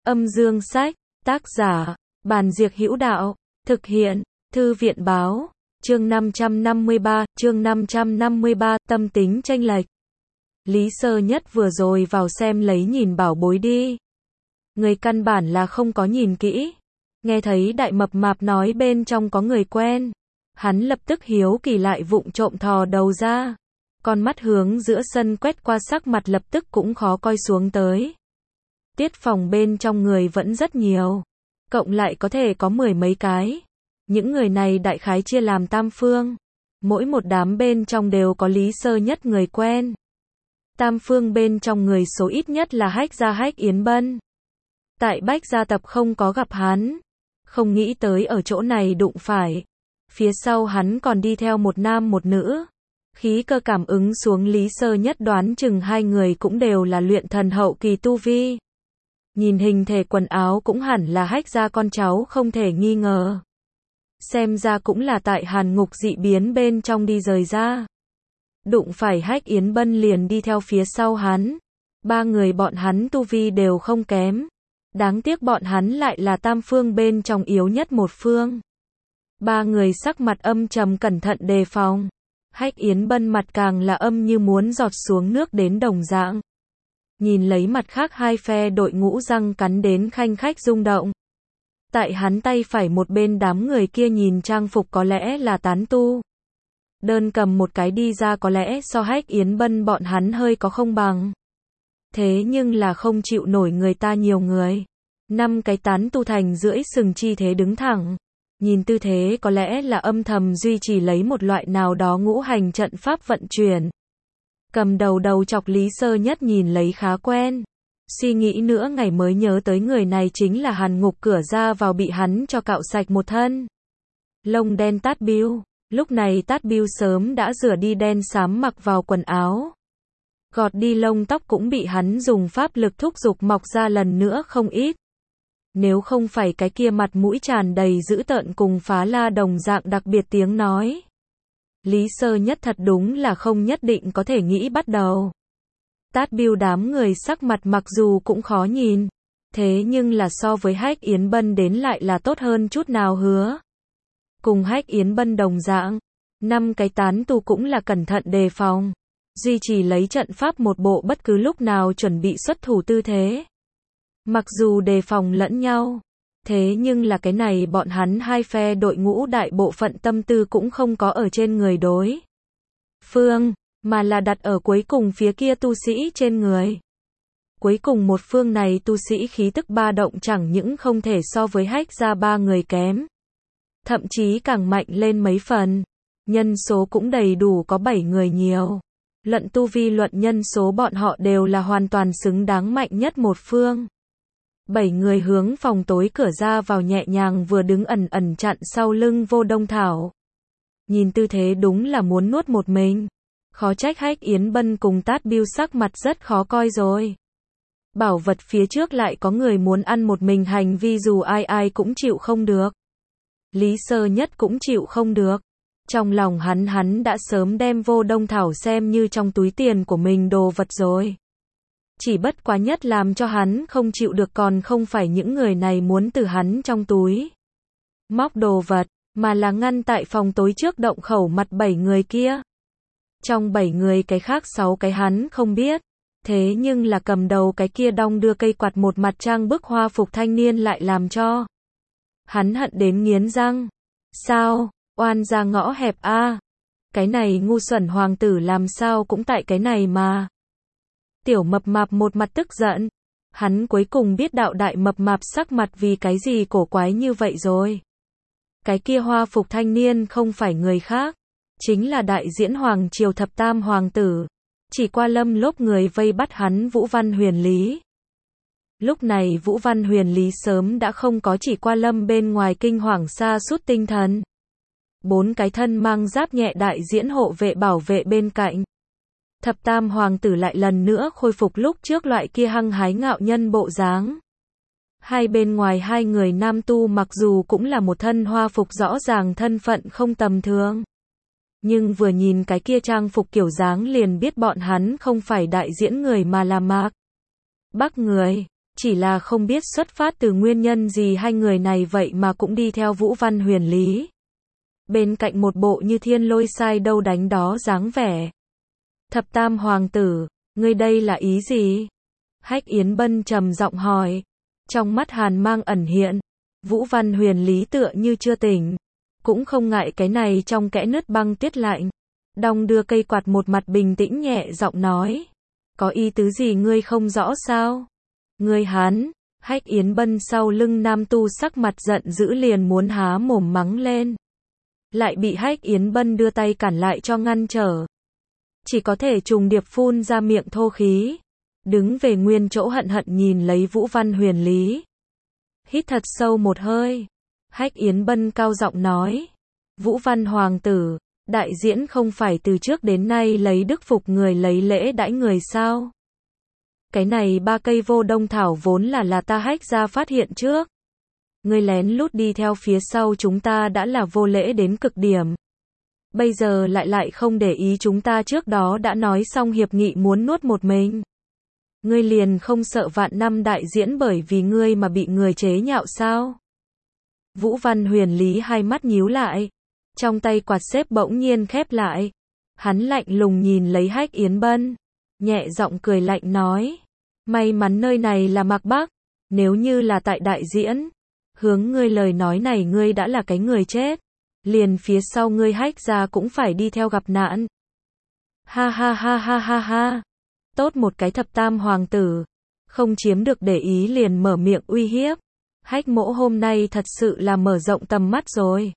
Âm dương sách, tác giả, Bàn Diệc Hữu Đạo, thực hiện, Thư viện báo, chương 553, tâm tính chênh lệch. Lý Sơ Nhất vừa rồi vào xem lấy nhìn bảo bối đi. Người căn bản là không có nhìn kỹ. Nghe thấy Đại Mập Mạp nói bên trong có người quen. Hắn lập tức hiếu kỳ lại vụng trộm thò đầu ra. Con mắt hướng giữa sân quét qua, sắc mặt lập tức cũng khó coi xuống tới. Tiết phòng bên trong người vẫn rất nhiều. Cộng lại có thể có 10 mấy cái. Những người này đại khái chia làm tam phương. Mỗi một đám bên trong đều có Lý Sơ Nhất người quen. Tam phương bên trong người số ít nhất là Hách Gia Hách Yến Bân. Tại Bách Gia Tập không có gặp hắn. Không nghĩ tới ở chỗ này đụng phải. Phía sau hắn còn đi theo một nam một nữ. Khí cơ cảm ứng xuống, Lý Sơ Nhất đoán chừng hai người cũng đều là luyện thần hậu kỳ tu vi. Nhìn hình thể quần áo cũng hẳn là Hách gia con cháu không thể nghi ngờ. Xem ra cũng là tại Hàn Ngục dị biến bên trong đi rời ra. Đụng phải Hách Yến Bân liền đi theo phía sau hắn. Ba người bọn hắn tu vi đều không kém. Đáng tiếc bọn hắn lại là tam phương bên trong yếu nhất một phương. Ba người sắc mặt âm trầm cẩn thận đề phòng. Hách Yến Bân mặt càng là âm như muốn giọt xuống nước đến đồng dạng. Nhìn lấy mặt khác hai phe đội ngũ răng cắn đến khanh khách rung động. Tại hắn tay phải một bên đám người kia nhìn trang phục có lẽ là tán tu. Đơn cầm một cái đi ra có lẽ so Hách Yến Bân bọn hắn hơi có không bằng. Thế nhưng là không chịu nổi người ta nhiều người. 5 cái tán tu thành rưỡi sừng chi thế đứng thẳng. Nhìn tư thế có lẽ là âm thầm duy trì lấy một loại nào đó ngũ hành trận pháp vận chuyển. Cầm đầu chọc Lý Sơ Nhất nhìn lấy khá quen. Suy nghĩ nữa ngày mới nhớ tới người này chính là Hàn Ngục cửa ra vào bị hắn cho cạo sạch một thân. Lông đen Tát Biêu. Lúc này Tát Biêu sớm đã rửa đi đen xám mặc vào quần áo. Gọt đi lông tóc cũng bị hắn dùng pháp lực thúc giục mọc ra lần nữa không ít. Nếu không phải cái kia mặt mũi tràn đầy dữ tợn cùng Phá La đồng dạng đặc biệt tiếng nói. Lý Sơ Nhất thật đúng là không nhất định có thể nghĩ bắt đầu. Tát Biêu đám người sắc mặt mặc dù cũng khó nhìn. Thế nhưng là so với Hách Yến Bân đến lại là tốt hơn chút nào hứa. Cùng Hách Yến Bân đồng dạng. 5 cái tán tu cũng là cẩn thận đề phòng. Duy trì lấy trận pháp một bộ bất cứ lúc nào chuẩn bị xuất thủ tư thế. Mặc dù đề phòng lẫn nhau. Thế nhưng là cái này bọn hắn hai phe đội ngũ đại bộ phận tâm tư cũng không có ở trên người đối phương, mà là đặt ở cuối cùng phía kia tu sĩ trên người. Cuối cùng một phương này tu sĩ khí tức ba động chẳng những không thể so với Hách gia ba người kém. Thậm chí càng mạnh lên mấy phần. Nhân số cũng đầy đủ có 7 người nhiều. Luận tu vi luận nhân số bọn họ đều là hoàn toàn xứng đáng mạnh nhất một phương. 7 người hướng phòng tối cửa ra vào nhẹ nhàng vừa đứng ẩn chặn sau lưng Vô Đông Thảo. Nhìn tư thế đúng là muốn nuốt một mình. Khó trách Hách Yến Bân cùng Tát Biêu sắc mặt rất khó coi rồi. Bảo vật phía trước lại có người muốn ăn một mình, hành vi dù ai cũng chịu không được. Lý Sơ Nhất cũng chịu không được. Trong lòng hắn đã sớm đem Vô Đông Thảo xem như trong túi tiền của mình đồ vật rồi. Chỉ bất quá nhất làm cho hắn không chịu được còn không phải những người này muốn từ hắn trong túi móc đồ vật, mà là ngăn tại phòng tối trước động khẩu mặt 7 người kia. Trong 7 người cái khác 6 cái hắn không biết. Thế nhưng là cầm đầu cái kia đong đưa cây quạt một mặt trang bức hoa phục thanh niên lại làm cho hắn hận đến nghiến răng. Sao, oan ra ngõ hẹp a. Cái này ngu xuẩn hoàng tử làm sao cũng tại cái này mà. Tiểu Mập Mạp một mặt tức giận. Hắn cuối cùng biết đạo Đại Mập Mạp sắc mặt vì cái gì cổ quái như vậy rồi. Cái kia hoa phục thanh niên không phải người khác. Chính là đại diễn hoàng triều thập tam hoàng tử. Chỉ qua Lâm lốp người vây bắt hắn Vũ Văn Huyền Lý. Lúc này Vũ Văn Huyền Lý sớm đã không có Chỉ qua Lâm bên ngoài kinh hoàng sa sút tinh thần. 4 cái thân mang giáp nhẹ đại diễn hộ vệ bảo vệ bên cạnh. Thập tam hoàng tử lại lần nữa khôi phục lúc trước loại kia hăng hái ngạo nhân bộ dáng. Hai bên ngoài hai người nam tu mặc dù cũng là một thân hoa phục rõ ràng thân phận không tầm thường. Nhưng vừa nhìn cái kia trang phục kiểu dáng liền biết bọn hắn không phải đại diễn người mà là Mạc Bắc người. Chỉ là không biết xuất phát từ nguyên nhân gì hai người này vậy mà cũng đi theo Vũ Văn Huyền Lý. Bên cạnh một bộ như thiên lôi sai đâu đánh đó dáng vẻ. Thập Tam Hoàng tử, ngươi đây là ý gì? Hách Yến Bân trầm giọng hỏi. Trong mắt hàn mang ẩn hiện. Vũ Văn Huyền Lý tựa như chưa tỉnh. Cũng không ngại cái này trong kẽ nứt băng tiết lạnh. Đong đưa cây quạt một mặt bình tĩnh nhẹ giọng nói. Có ý tứ gì ngươi không rõ sao? Ngươi hắn, Hách Yến Bân sau lưng nam tu sắc mặt giận dữ liền muốn há mồm mắng lên. Lại bị Hách Yến Bân đưa tay cản lại cho ngăn trở. Chỉ có thể trùng điệp phun ra miệng thô khí. Đứng về nguyên chỗ hận hận nhìn lấy Vũ Văn Huyền Lý. Hít thật sâu một hơi. Hách Yến Bân cao giọng nói. Vũ Văn Hoàng tử, đại diễn không phải từ trước đến nay lấy đức phục người lấy lễ đãi người sao? Cái này 3 cây vô đông thảo vốn là ta Hách gia phát hiện trước. Ngươi lén lút đi theo phía sau chúng ta đã là vô lễ đến cực điểm. Bây giờ lại không để ý chúng ta trước đó đã nói xong hiệp nghị muốn nuốt một mình. Ngươi liền không sợ vạn năm đại diễn bởi vì ngươi mà bị người chế nhạo sao? Vũ Văn Huyền Lý hai mắt nhíu lại. Trong tay quạt xếp bỗng nhiên khép lại. Hắn lạnh lùng nhìn lấy Hách Yến Bân. Nhẹ giọng cười lạnh nói. May mắn nơi này là Mạc Bắc. Nếu như là tại đại diễn. Hướng ngươi lời nói này ngươi đã là cái người chết. Liền phía sau ngươi Hách gia cũng phải đi theo gặp nạn. Ha ha ha ha ha ha. Tốt một cái Thập Tam Hoàng tử. Không chiếm được để ý liền mở miệng uy hiếp. Hách mỗ hôm nay thật sự là mở rộng tầm mắt rồi.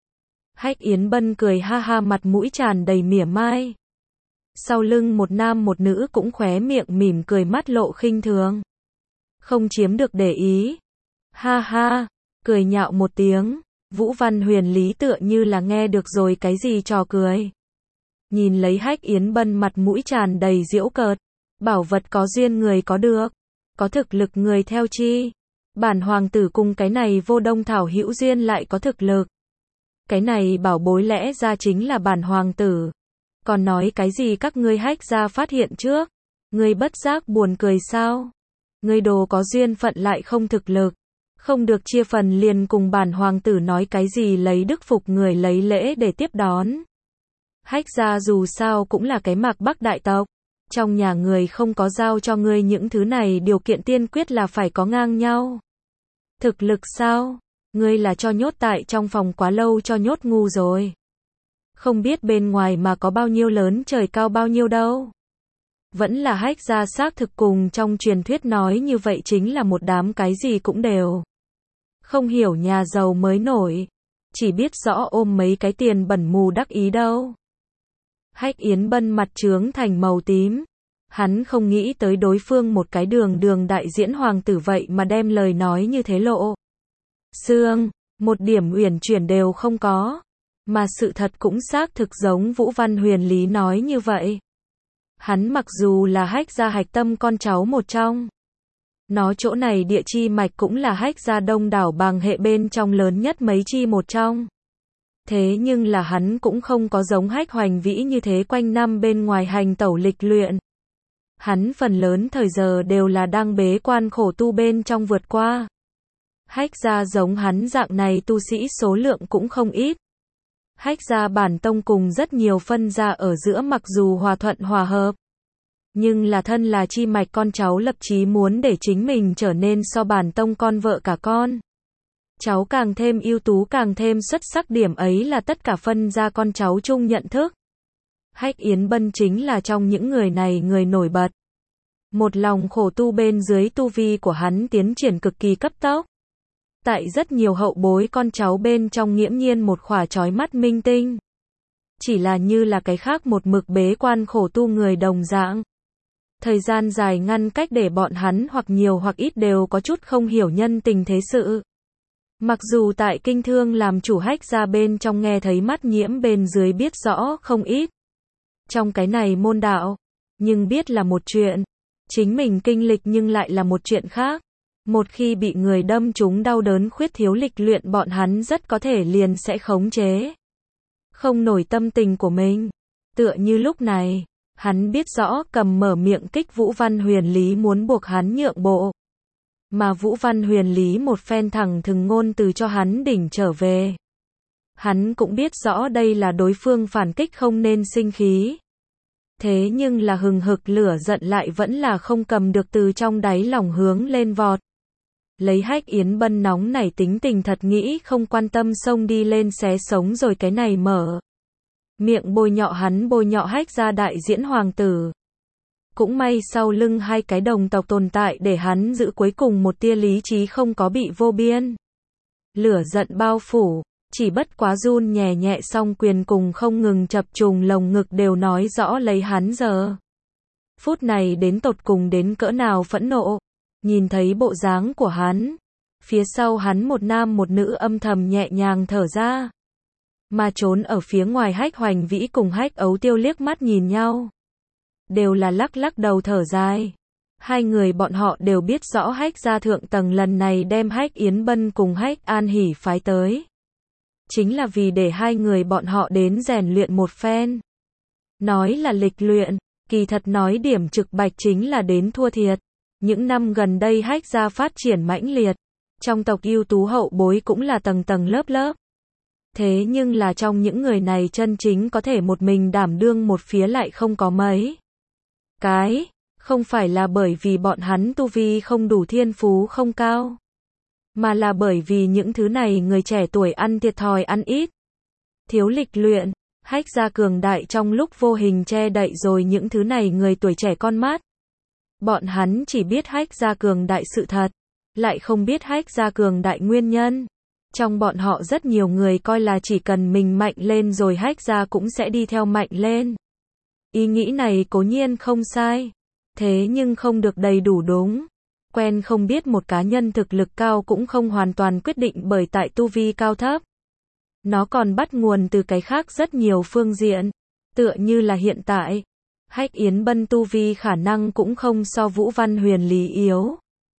Hách Yến Bân cười ha ha mặt mũi tràn đầy mỉa mai. Sau lưng một nam một nữ cũng khóe miệng mỉm cười mắt lộ khinh thường. Không chiếm được để ý. Ha ha, cười nhạo một tiếng. Vũ Văn Huyền Lý tựa như là nghe được rồi cái gì trò cười. Nhìn lấy Hách Yến Bân mặt mũi tràn đầy giễu cợt. Bảo vật có duyên người có được. Có thực lực người theo chi. Bản hoàng tử cùng cái này vô đông thảo hữu duyên lại có thực lực. Cái này bảo bối lẽ ra chính là bản hoàng tử. Còn nói cái gì các ngươi Hách gia phát hiện trước. Ngươi bất giác buồn cười sao? Ngươi đồ có duyên phận lại không thực lực. Không được chia phần liền cùng bản hoàng tử nói cái gì lấy đức phục người lấy lễ để tiếp đón. Hách gia dù sao cũng là cái Mạc Bắc đại tộc. Trong nhà người không có giao cho ngươi những thứ này điều kiện tiên quyết là phải có ngang nhau. Thực lực sao? Ngươi là cho nhốt tại trong phòng quá lâu cho nhốt ngu rồi. Không biết bên ngoài mà có bao nhiêu lớn trời cao bao nhiêu đâu. Vẫn là Hách gia xác thực cùng trong truyền thuyết nói như vậy chính là một đám cái gì cũng đều. Không hiểu nhà giàu mới nổi. Chỉ biết rõ ôm mấy cái tiền bẩn mù đắc ý đâu. Hách Yến Bân mặt trướng thành màu tím. Hắn không nghĩ tới đối phương một cái đường đại diễn hoàng tử vậy mà đem lời nói như thế lộ. Xương, một điểm uyển chuyển đều không có. Mà sự thật cũng xác thực giống Vũ Văn Huyền Lý nói như vậy. Hắn mặc dù là Hách gia hạch tâm con cháu một trong. Nó chỗ này địa chi mạch cũng là Hách gia đông đảo bàng hệ bên trong lớn nhất mấy chi một trong. Thế nhưng là hắn cũng không có giống Hách Hoành Vĩ như thế quanh năm bên ngoài hành tẩu lịch luyện. Hắn phần lớn thời giờ đều là đang bế quan khổ tu bên trong vượt qua. Hách gia giống hắn dạng này tu sĩ số lượng cũng không ít. Hách gia bản tông cùng rất nhiều phân gia ở giữa mặc dù hòa thuận hòa hợp. Nhưng là thân là chi mạch con cháu lập chí muốn để chính mình trở nên so bản tông con vợ cả con. Cháu càng thêm ưu tú càng thêm xuất sắc điểm ấy là tất cả phân gia con cháu chung nhận thức. Hách Yến Bân chính là trong những người này người nổi bật. Một lòng khổ tu bên dưới tu vi của hắn tiến triển cực kỳ cấp tốc. Tại rất nhiều hậu bối con cháu bên trong nghiễm nhiên một khỏa chói mắt minh tinh. Chỉ là như là cái khác một mực bế quan khổ tu người đồng dạng. Thời gian dài ngăn cách để bọn hắn hoặc nhiều hoặc ít đều có chút không hiểu nhân tình thế sự. Mặc dù tại kinh thương làm chủ Hách gia bên trong nghe thấy mắt nhiễm bên dưới biết rõ không ít. Trong cái này môn đạo, nhưng biết là một chuyện. Chính mình kinh lịch nhưng lại là một chuyện khác. Một khi bị người đâm trúng đau đớn khuyết thiếu lịch luyện bọn hắn rất có thể liền sẽ khống chế. Không nổi tâm tình của mình. Tựa như lúc này, hắn biết rõ cầm mở miệng kích Vũ Văn Huyền Lý muốn buộc hắn nhượng bộ. Mà Vũ Văn Huyền lý một phen thẳng thừng ngôn từ cho hắn đỉnh trở về. Hắn cũng biết rõ đây là đối phương phản kích không nên sinh khí. Thế nhưng là hừng hực lửa giận lại vẫn là không cầm được từ trong đáy lòng hướng lên vọt. Lấy Hách Yến Bân nóng nảy tính tình thật nghĩ không quan tâm xông đi lên xé sống rồi cái này mở. Miệng bôi nhọ hắn bôi nhọ Hách gia đại diễn hoàng tử. Cũng may sau lưng hai cái đồng tộc tồn tại để hắn giữ cuối cùng một tia lý trí không có bị vô biên. Lửa giận bao phủ, chỉ bất quá run nhẹ nhẹ song quyền cùng không ngừng chập trùng lồng ngực đều nói rõ lấy hắn giờ. Phút này đến tột cùng đến cỡ nào phẫn nộ. Nhìn thấy bộ dáng của hắn, phía sau hắn một nam một nữ âm thầm nhẹ nhàng thở ra. Mà trốn ở phía ngoài Hách Hoành Vĩ cùng Hách Ấu Tiêu liếc mắt nhìn nhau. Đều là lắc lắc đầu thở dài. Hai người bọn họ đều biết rõ Hách gia thượng tầng lần này đem Hách Yến Bân cùng Hách An Hỷ phái tới. Chính là vì để hai người bọn họ đến rèn luyện một phen. Nói là lịch luyện, kỳ thật nói điểm trực bạch chính là đến thua thiệt. Những năm gần đây Hách gia phát triển mãnh liệt. Trong tộc ưu tú hậu bối cũng là tầng tầng lớp lớp. Thế nhưng là trong những người này chân chính có thể một mình đảm đương một phía lại không có mấy. Cái, không phải là bởi vì bọn hắn tu vi không đủ thiên phú không cao. Mà là bởi vì những thứ này người trẻ tuổi ăn thiệt thòi ăn ít. Thiếu lịch luyện, Hách gia cường đại trong lúc vô hình che đậy rồi những thứ này người tuổi trẻ con mắt. Bọn hắn chỉ biết Hách gia cường đại sự thật, lại không biết Hách gia cường đại nguyên nhân. Trong bọn họ rất nhiều người coi là chỉ cần mình mạnh lên rồi Hách gia cũng sẽ đi theo mạnh lên. Ý nghĩ này cố nhiên không sai, thế nhưng không được đầy đủ đúng. Quen không biết một cá nhân thực lực cao cũng không hoàn toàn quyết định bởi tại tu vi cao thấp. Nó còn bắt nguồn từ cái khác rất nhiều phương diện, tựa như là hiện tại. Hách Yến Bân tu vi khả năng cũng không so Vũ Văn Huyền lý yếu.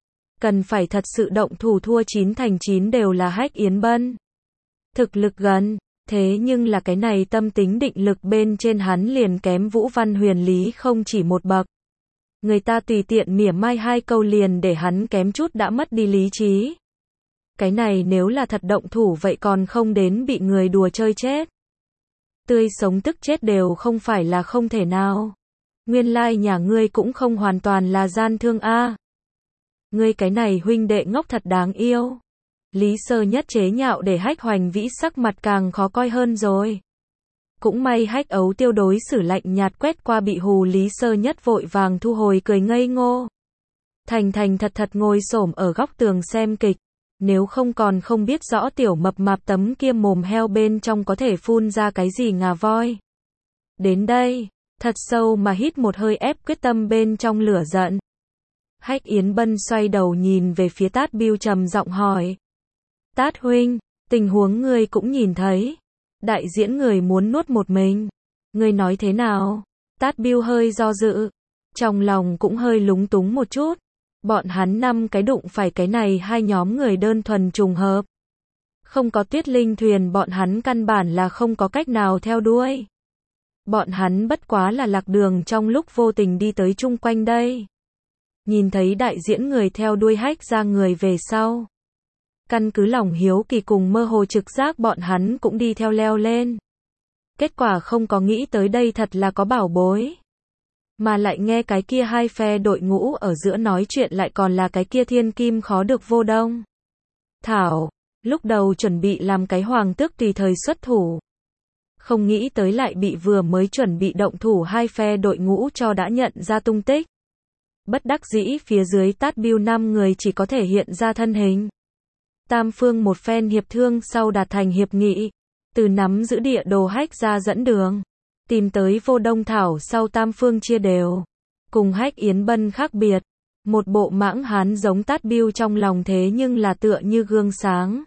Cần phải thật sự động thủ thua 9 thành 9 đều là Hách Yến Bân. Thực lực gần, thế nhưng là cái này tâm tính định lực bên trên hắn liền kém Vũ Văn Huyền lý không chỉ một bậc. Người ta tùy tiện mỉa mai hai câu liền để hắn kém chút đã mất đi lý trí. Cái này nếu là thật động thủ vậy còn không đến bị người đùa chơi chết. Tươi sống tức chết đều không phải là không thể nào. Nguyên lai nhà ngươi cũng không hoàn toàn là gian thương a. Ngươi cái này huynh đệ ngốc thật đáng yêu. Lý Sơ Nhất chế nhạo để Hách Hoành Vĩ sắc mặt càng khó coi hơn rồi. Cũng may Hách Ấu Tiêu đối xử lạnh nhạt quét qua bị hù Lý Sơ Nhất vội vàng thu hồi cười ngây ngô. Thành thành thật thật ngồi xổm ở góc tường xem kịch. Nếu không còn không biết rõ tiểu mập mạp tấm kia mồm heo bên trong có thể phun ra cái gì ngà voi. Đến đây, thật sâu mà hít một hơi ép quyết tâm bên trong lửa giận. Hách Yến Bân xoay đầu nhìn về phía Tát Biêu trầm giọng hỏi. Tát huynh, tình huống ngươi cũng nhìn thấy. Đại diễn người muốn nuốt một mình. Ngươi nói thế nào? Tát Biêu hơi do dự. Trong lòng cũng hơi lúng túng một chút. Bọn hắn 5 cái đụng phải cái này hai nhóm người đơn thuần trùng hợp. Không có Tuyết Linh thuyền bọn hắn căn bản là không có cách nào theo đuôi. Bọn hắn bất quá là lạc đường trong lúc vô tình đi tới chung quanh đây. Nhìn thấy đại diễn người theo đuôi Hách ra người về sau. Căn cứ lòng hiếu kỳ cùng mơ hồ trực giác bọn hắn cũng đi theo leo lên. Kết quả không có nghĩ tới đây thật là có bảo bối. Mà lại nghe cái kia hai phe đội ngũ ở giữa nói chuyện lại còn là cái kia thiên kim khó được vô đông. Thảo, lúc đầu chuẩn bị làm cái hoàng tước tùy thời xuất thủ. Không nghĩ tới lại bị vừa mới chuẩn bị động thủ hai phe đội ngũ cho đã nhận ra tung tích. Bất đắc dĩ phía dưới Tát Biêu 5 người chỉ có thể hiện ra thân hình. Tam phương một phen hiệp thương sau đạt thành hiệp nghị. Từ nắm giữ địa đồ Hách ra dẫn đường. Tìm tới vô đông thảo sau tam phương chia đều. Cùng Hách Yến Bân khác biệt. Một bộ mãng hán giống Tát Biêu trong lòng thế nhưng là tựa như gương sáng.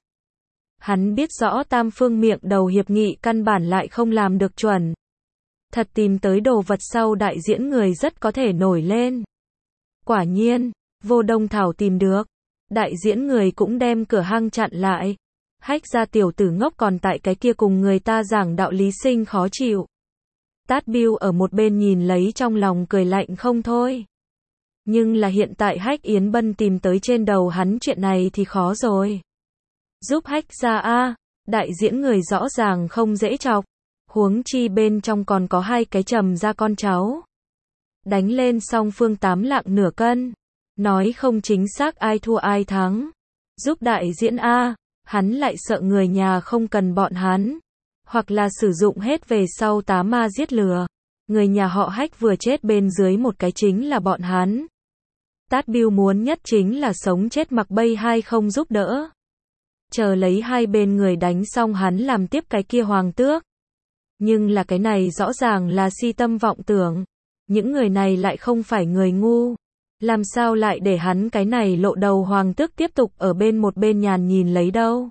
Hắn biết rõ tam phương miệng đầu hiệp nghị căn bản lại không làm được chuẩn. Thật tìm tới đồ vật sau đại diễn người rất có thể nổi lên. Quả nhiên, vô đông thảo tìm được. Đại diễn người cũng đem cửa hang chặn lại. Hách ra tiểu tử ngốc còn tại cái kia cùng người ta giảng đạo lý sinh khó chịu. Tát Biêu ở một bên nhìn lấy trong lòng cười lạnh không thôi. Nhưng là hiện tại Hách Yến Bân tìm tới trên đầu hắn chuyện này thì khó rồi. Giúp Hách gia a, đại diễn người rõ ràng không dễ chọc. Huống chi bên trong còn có 2 cái Trầm gia con cháu. Đánh lên song phương 8 lạng nửa cân. Nói không chính xác ai thua ai thắng. Giúp đại diễn a, hắn lại sợ người nhà không cần bọn hắn. Hoặc là sử dụng hết về sau tá ma giết lừa. Người nhà họ Hách vừa chết bên dưới một cái chính là bọn hắn. Tát Biêu muốn nhất chính là sống chết mặc bay hay không giúp đỡ. Chờ lấy hai bên người đánh xong hắn làm tiếp cái kia hoàng tước. Nhưng là cái này rõ ràng là si tâm vọng tưởng. Những người này lại không phải người ngu. Làm sao lại để hắn cái này lộ đầu hoàng tước tiếp tục ở bên một bên nhàn nhìn lấy đâu.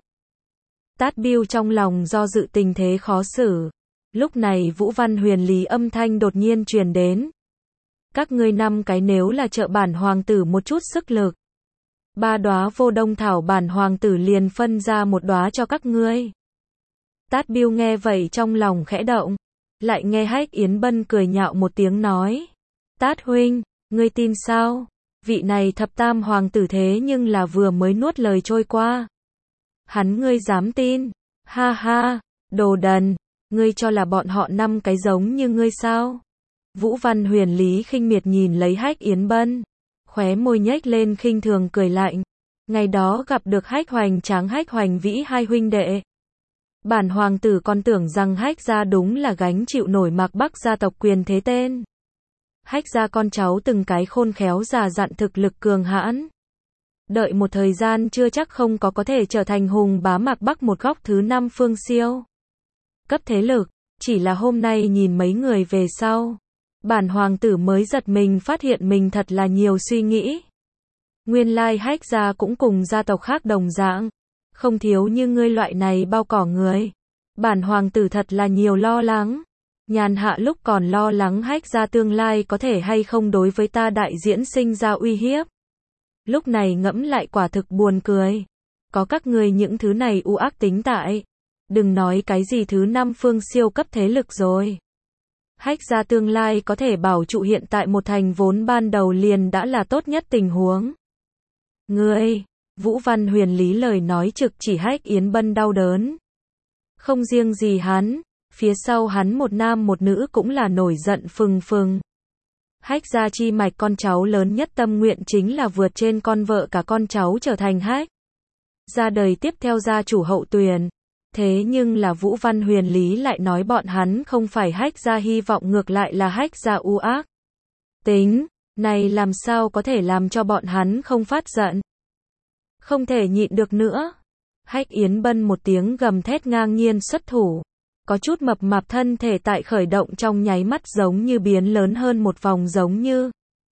Tát Biêu trong lòng do dự tình thế khó xử. Lúc này Vũ Văn Huyền Lý âm thanh đột nhiên truyền đến. Các ngươi 5 cái nếu là trợ bản hoàng tử một chút sức lực. 3 đóa vô đông thảo bản hoàng tử liền phân ra 1 đóa cho các ngươi. Tát Biêu nghe vậy trong lòng khẽ động. Lại nghe Hách Yến Bân cười nhạo một tiếng nói. Tát huynh, ngươi tin sao? Vị này thập tam hoàng tử thế nhưng là vừa mới nuốt lời trôi qua. Hắn ngươi dám tin? Ha ha, đồ đần, ngươi cho là bọn họ 5 cái giống như ngươi sao? Vũ Văn Huyền Lý khinh miệt nhìn lấy Hách Yến Bân, khóe môi nhếch lên khinh thường cười lạnh. Ngày đó gặp được Hách Hoành Tráng Hách Hoành Vĩ hai huynh đệ. Bản hoàng tử còn tưởng rằng Hách gia đúng là gánh chịu nổi Mạc Bắc gia tộc quyền thế tên. Hách gia con cháu từng cái khôn khéo già dặn thực lực cường hãn. Đợi một thời gian chưa chắc không có thể trở thành hùng bá Mạc Bắc một góc thứ 5 phương siêu. Cấp thế lực, chỉ là hôm nay nhìn mấy người về sau. Bản hoàng tử mới giật mình phát hiện mình thật là nhiều suy nghĩ. Nguyên lai Hách gia cũng cùng gia tộc khác đồng dạng. Không thiếu như ngươi loại này bao cỏ người. Bản hoàng tử thật là nhiều lo lắng. Nhàn hạ lúc còn lo lắng Hách gia tương lai có thể hay không đối với ta đại diễn sinh ra uy hiếp. Lúc này ngẫm lại quả thực buồn cười. Có các ngươi những thứ này u ác tính tại. Đừng nói cái gì thứ 5 phương siêu cấp thế lực rồi. Hách gia tương lai có thể bảo trụ hiện tại một thành vốn ban đầu liền đã là tốt nhất tình huống. Ngươi, Vũ Văn Huyền Lý lời nói trực chỉ Hách Yến Bân đau đớn. Không riêng gì hắn, phía sau hắn một nam một nữ cũng là nổi giận phừng phừng. Hách gia chi mạch con cháu lớn nhất tâm nguyện chính là vượt trên con vợ cả con cháu trở thành Hách gia đời tiếp theo gia chủ hậu tuyền. Thế nhưng là Vũ Văn Huyền Lý lại nói bọn hắn không phải Hách gia hy vọng ngược lại là Hách gia u ác. Tính, này làm sao có thể làm cho bọn hắn không phát giận. Không thể nhịn được nữa. Hách Yến Bân một tiếng gầm thét ngang nhiên xuất thủ. Có chút mập mạp thân thể tại khởi động trong nháy mắt giống như biến lớn hơn một vòng giống như.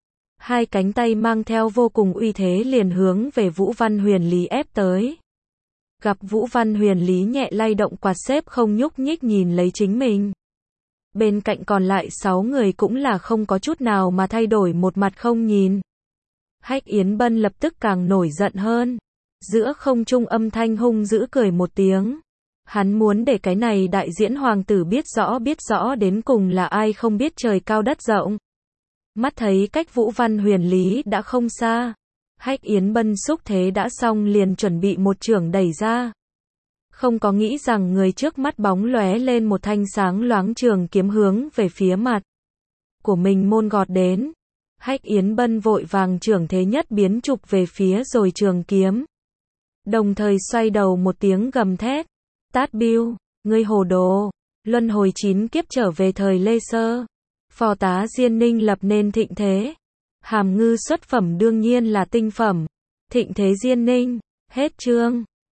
2 cánh tay mang theo vô cùng uy thế liền hướng về Vũ Văn Huyền Lý ép tới. Gặp Vũ Văn Huyền Lý nhẹ lay động quạt xếp không nhúc nhích nhìn lấy chính mình. Bên cạnh còn lại 6 người cũng là không có chút nào mà thay đổi một mặt không nhìn. Hách Yến Bân lập tức càng nổi giận hơn. Giữa không trung âm thanh hung dữ cười một tiếng. Hắn muốn để cái này đại diễn hoàng tử biết rõ đến cùng là ai không biết trời cao đất rộng. Mắt thấy cách Vũ Văn Huyền Lý đã không xa. Hách Yến Bân xúc thế đã xong liền chuẩn bị một chưởng đẩy ra. Không có nghĩ rằng người trước mắt bóng lóe lên một thanh sáng loáng trường kiếm hướng về phía mặt của mình môn gọt đến. Hách Yến Bân vội vàng chưởng thế nhất biến trục về phía rồi trường kiếm. Đồng thời xoay đầu một tiếng gầm thét. Tát Biêu, ngươi hồ đồ, luân hồi 9 kiếp trở về thời Lê Sơ. Phò tá Diên Ninh lập nên thịnh thế. Hàm ngư xuất phẩm đương nhiên là tinh phẩm. Thịnh thế Diên Ninh, hết chương.